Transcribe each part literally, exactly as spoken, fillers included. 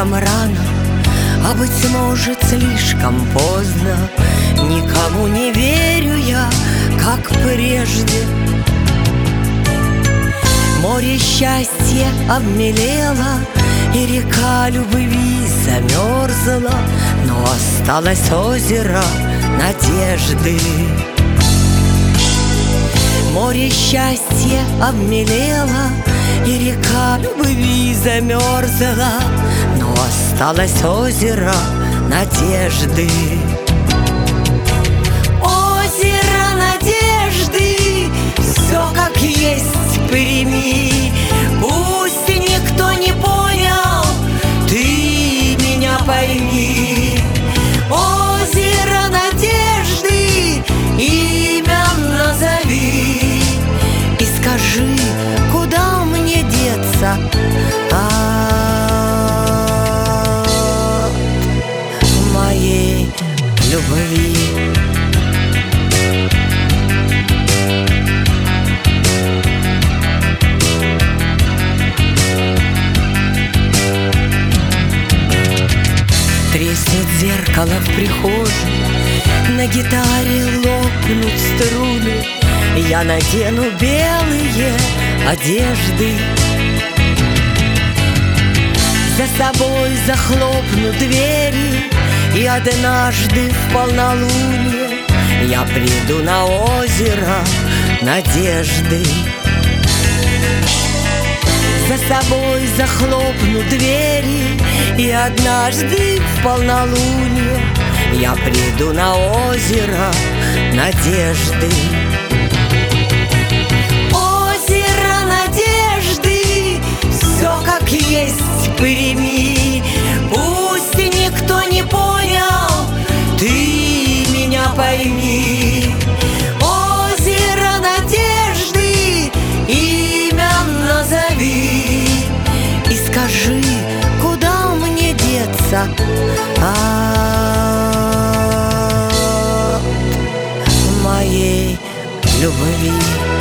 слишком рано, а быть может слишком поздно. Никому не верю я, как прежде. Море счастья обмелело, и река любви замерзла, но осталось озеро надежды. Море счастья обмелело, и река любви замерзла, но осталось озеро надежды. Озеро надежды, все как есть прими. Пусть никто не понял, ты меня пойми. Озеро надежды, имя назови и скажи, куда мне деться от моей любви. Треснет зеркало в прихожей, на гитаре лопнут струны. Я надену белые одежды, за собой захлопну двери, и однажды в полнолуние я приду на озеро надежды. За собой захлопну двери, и однажды в полнолуние я приду на озеро надежды. Озеро надежды, все как есть прими. Пусть никто не понял, ты меня пойми. Озеро надежды, имя назови и скажи, куда мне деться от моей любви.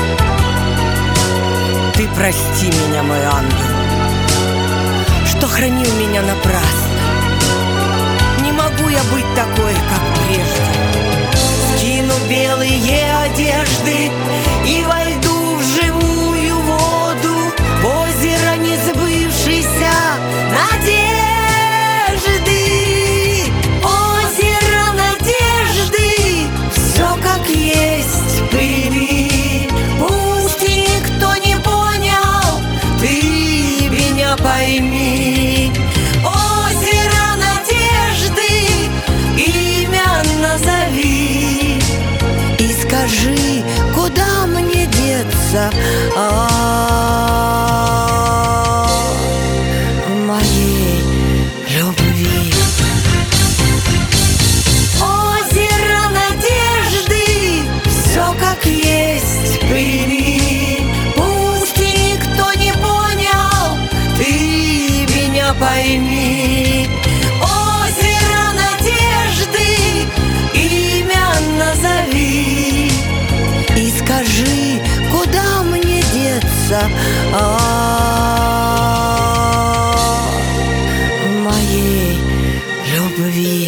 Ты прости меня, мой ангел, что хранил меня напрасно. Не могу я быть такой, как прежде. Скину белые одежды и войду в живую воду, в озеро несбывшейся надежды. Озеро надежды, все как есть прими. Пусть никто не понял, ты меня пойми. Озеро надежды, имя назови и скажи, куда мне деться от моей любви. Озеро надежды, все как есть прими. Пусть никто не понял, ты меня пойми. Озеро надежды, имя назови и скажи, куда мне деться от моей любви.